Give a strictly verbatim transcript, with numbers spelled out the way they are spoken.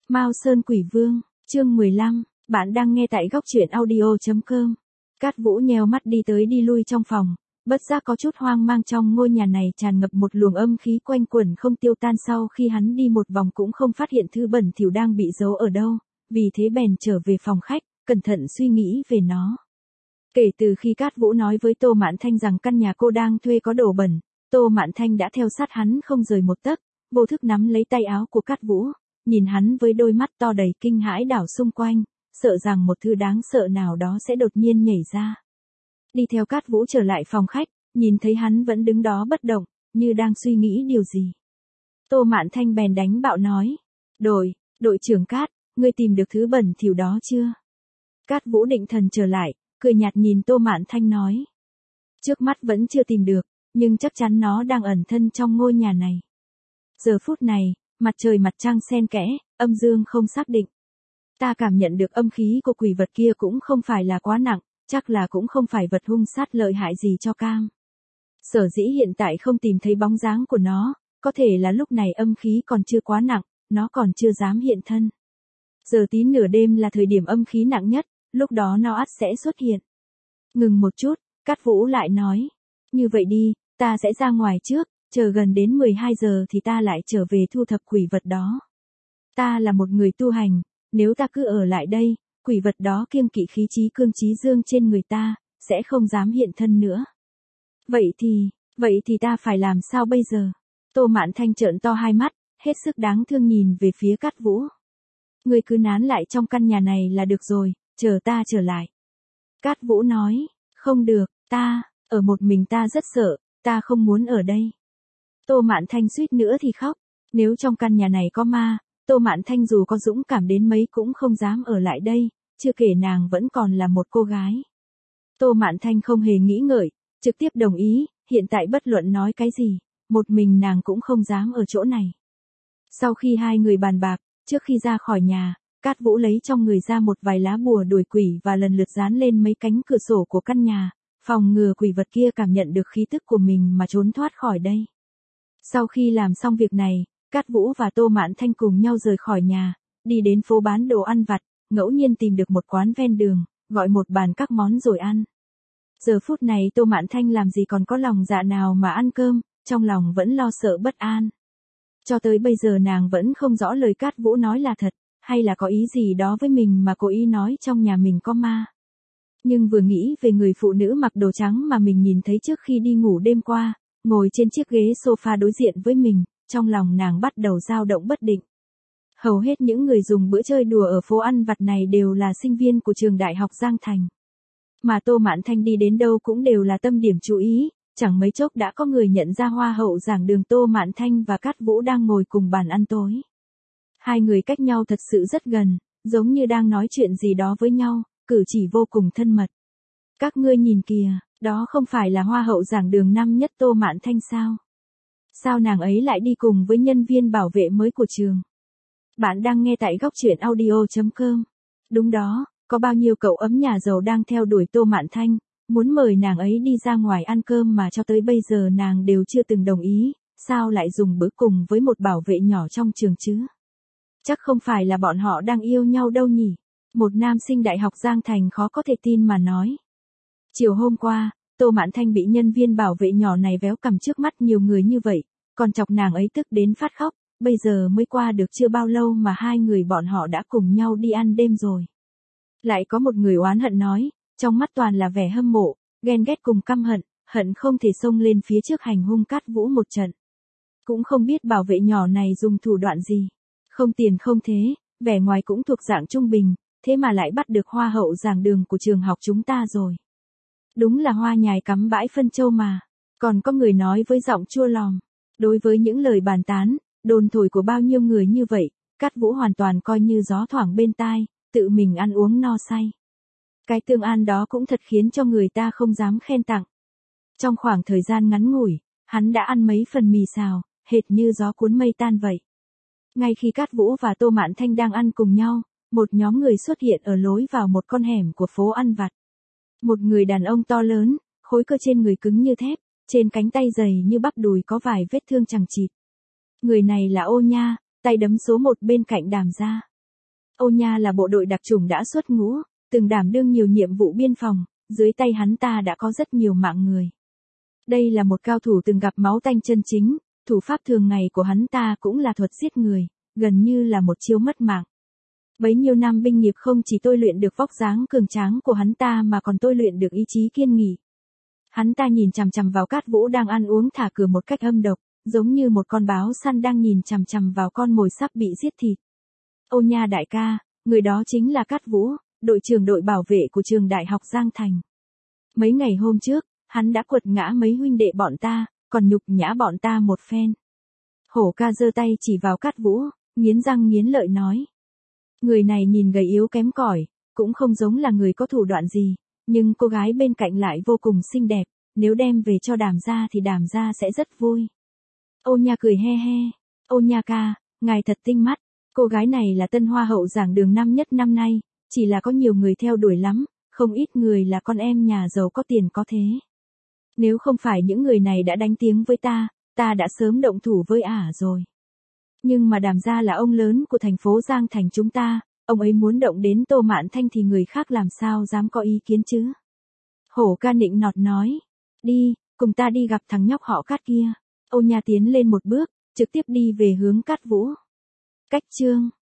Mao Sơn Quỷ Vương, chương mười lăm, bạn đang nghe tại góc truyện audio chấm com. Cát Vũ nheo mắt đi tới đi lui trong phòng, bất giác có chút hoang mang, trong ngôi nhà này tràn ngập một luồng âm khí quanh quẩn không tiêu tan. Sau khi hắn đi một vòng cũng không phát hiện thứ bẩn thỉu đang bị giấu ở đâu, vì thế bèn trở về phòng khách, cẩn thận suy nghĩ về nó. Kể từ khi Cát Vũ nói với Tô Mạn Thanh rằng căn nhà cô đang thuê có đồ bẩn, Tô Mạn Thanh đã theo sát hắn không rời một tấc, vô thức nắm lấy tay áo của Cát Vũ, nhìn hắn với đôi mắt to đầy kinh hãi đảo xung quanh, sợ rằng một thứ đáng sợ nào đó sẽ đột nhiên nhảy ra. Đi theo Cát Vũ trở lại phòng khách, nhìn thấy hắn vẫn đứng đó bất động, như đang suy nghĩ điều gì. Tô Mạn Thanh bèn đánh bạo nói, đội, đội trưởng Cát, ngươi tìm được thứ bẩn thỉu đó chưa? Cát Vũ định thần trở lại, cười nhạt nhìn Tô Mạn Thanh nói, trước mắt vẫn chưa tìm được, nhưng chắc chắn nó đang ẩn thân trong ngôi nhà này. Giờ phút này, mặt trời mặt trăng xen kẽ, âm dương không xác định. Ta cảm nhận được âm khí của quỷ vật kia cũng không phải là quá nặng, chắc là cũng không phải vật hung sát lợi hại gì cho cam. Sở dĩ hiện tại không tìm thấy bóng dáng của nó, có thể là lúc này âm khí còn chưa quá nặng, nó còn chưa dám hiện thân. Giờ tí nửa đêm là thời điểm âm khí nặng nhất, lúc đó nó ắt sẽ xuất hiện. Ngừng một chút, Cát Vũ lại nói, như vậy đi, ta sẽ ra ngoài trước, chờ gần đến mười hai giờ thì ta lại trở về thu thập quỷ vật đó. Ta là một người tu hành, nếu ta cứ ở lại đây, quỷ vật đó kiêng kỵ khí trí cương trí dương trên người ta, sẽ không dám hiện thân nữa. Vậy thì, vậy thì ta phải làm sao bây giờ? Tô Mạn Thanh trợn to hai mắt, hết sức đáng thương nhìn về phía Cát Vũ. Ngươi cứ nán lại trong căn nhà này là được rồi, chờ ta trở lại. Cát Vũ nói, không được, ta, ở một mình ta rất sợ, ta không muốn ở đây. Tô Mạn Thanh suýt nữa thì khóc, nếu trong căn nhà này có ma, Tô Mạn Thanh dù có dũng cảm đến mấy cũng không dám ở lại đây, chưa kể nàng vẫn còn là một cô gái. Tô Mạn Thanh không hề nghĩ ngợi, trực tiếp đồng ý, hiện tại bất luận nói cái gì, một mình nàng cũng không dám ở chỗ này. Sau khi hai người bàn bạc, trước khi ra khỏi nhà, Cát Vũ lấy trong người ra một vài lá bùa đuổi quỷ và lần lượt dán lên mấy cánh cửa sổ của căn nhà, phòng ngừa quỷ vật kia cảm nhận được khí tức của mình mà trốn thoát khỏi đây. Sau khi làm xong việc này, Cát Vũ và Tô Mạn Thanh cùng nhau rời khỏi nhà, đi đến phố bán đồ ăn vặt, ngẫu nhiên tìm được một quán ven đường, gọi một bàn các món rồi ăn. Giờ phút này Tô Mạn Thanh làm gì còn có lòng dạ nào mà ăn cơm, trong lòng vẫn lo sợ bất an. Cho tới bây giờ nàng vẫn không rõ lời Cát Vũ nói là thật, hay là có ý gì đó với mình mà cố ý nói trong nhà mình có ma. Nhưng vừa nghĩ về người phụ nữ mặc đồ trắng mà mình nhìn thấy trước khi đi ngủ đêm qua, ngồi trên chiếc ghế sofa đối diện với mình, trong lòng nàng bắt đầu dao động bất định. Hầu hết những người dùng bữa chơi đùa ở phố ăn vặt này đều là sinh viên của trường đại học Giang Thành. Mà Tô Mạn Thanh đi đến đâu cũng đều là tâm điểm chú ý, chẳng mấy chốc đã có người nhận ra hoa hậu giảng đường Tô Mạn Thanh và Cát Vũ đang ngồi cùng bàn ăn tối. Hai người cách nhau thật sự rất gần, giống như đang nói chuyện gì đó với nhau, cử chỉ vô cùng thân mật. Các ngươi nhìn kìa, đó không phải là hoa hậu giảng đường năm nhất Tô Mạn Thanh sao? Sao nàng ấy lại đi cùng với nhân viên bảo vệ mới của trường? Bạn đang nghe tại góc truyện audio chấm com. Đúng đó, có bao nhiêu cậu ấm nhà giàu đang theo đuổi Tô Mạn Thanh, muốn mời nàng ấy đi ra ngoài ăn cơm mà cho tới bây giờ nàng đều chưa từng đồng ý, sao lại dùng bữa cùng với một bảo vệ nhỏ trong trường chứ? Chắc không phải là bọn họ đang yêu nhau đâu nhỉ? Một nam sinh đại học Giang Thành khó có thể tin mà nói. Chiều hôm qua, Tô Mạn Thanh bị nhân viên bảo vệ nhỏ này véo cằm trước mắt nhiều người như vậy, còn chọc nàng ấy tức đến phát khóc, bây giờ mới qua được chưa bao lâu mà hai người bọn họ đã cùng nhau đi ăn đêm rồi. Lại có một người oán hận nói, trong mắt toàn là vẻ hâm mộ, ghen ghét cùng căm hận, hận không thể xông lên phía trước hành hung Cát Vũ một trận. Cũng không biết bảo vệ nhỏ này dùng thủ đoạn gì. Không tiền không thế, vẻ ngoài cũng thuộc dạng trung bình, thế mà lại bắt được hoa hậu giảng đường của trường học chúng ta rồi. Đúng là hoa nhài cắm bãi phân châu mà. Còn có người nói với giọng chua lòm. Đối với những lời bàn tán, đồn thổi của bao nhiêu người như vậy, Cát Vũ hoàn toàn coi như gió thoảng bên tai, tự mình ăn uống no say. Cái tương an đó cũng thật khiến cho người ta không dám khen tặng. Trong khoảng thời gian ngắn ngủi, hắn đã ăn mấy phần mì xào, hệt như gió cuốn mây tan vậy. Ngay khi Cát Vũ và Tô Mạn Thanh đang ăn cùng nhau, một nhóm người xuất hiện ở lối vào một con hẻm của phố ăn vặt. Một người đàn ông to lớn, khối cơ trên người cứng như thép, trên cánh tay dày như bắp đùi có vài vết thương chằng chịt. Người này là Ô Nha, tay đấm số một bên cạnh Đàm Gia. Ô Nha là bộ đội đặc chủng đã xuất ngũ, từng đảm đương nhiều nhiệm vụ biên phòng, dưới tay hắn ta đã có rất nhiều mạng người. Đây là một cao thủ từng gặp máu tanh chân chính, thủ pháp thường ngày của hắn ta cũng là thuật giết người, gần như là một chiêu mất mạng. Bấy nhiêu năm binh nghiệp không chỉ tôi luyện được vóc dáng cường tráng của hắn ta mà còn tôi luyện được ý chí kiên nghị. Hắn ta nhìn chằm chằm vào Cát Vũ đang ăn uống thả cửa một cách âm độc, giống như một con báo săn đang nhìn chằm chằm vào con mồi sắp bị giết thịt. Ô Nha đại ca, người đó chính là Cát Vũ, đội trưởng đội bảo vệ của trường đại học Giang Thành. Mấy ngày hôm trước, hắn đã quật ngã mấy huynh đệ bọn ta, còn nhục nhã bọn ta một phen. Hổ ca giơ tay chỉ vào Cát Vũ, nghiến răng nghiến lợi nói. Người này nhìn gầy yếu kém cỏi, cũng không giống là người có thủ đoạn gì, nhưng cô gái bên cạnh lại vô cùng xinh đẹp, nếu đem về cho Đàm gia thì Đàm gia sẽ rất vui. Ô Nha cười he he, Ô Nha ca, ngài thật tinh mắt, cô gái này là tân hoa hậu giảng đường năm nhất năm nay, chỉ là có nhiều người theo đuổi lắm, không ít người là con em nhà giàu có tiền có thế. Nếu không phải những người này đã đánh tiếng với ta, ta đã sớm động thủ với ả rồi. Nhưng mà Đàm gia là ông lớn của thành phố Giang Thành chúng ta, ông ấy muốn động đến Tô Mạn Thanh thì người khác làm sao dám có ý kiến chứ. Hổ ca nịnh nọt nói, đi, cùng ta đi gặp thằng nhóc họ Cát kia. Ô Nha tiến lên một bước, trực tiếp đi về hướng Cát Vũ. Cách chương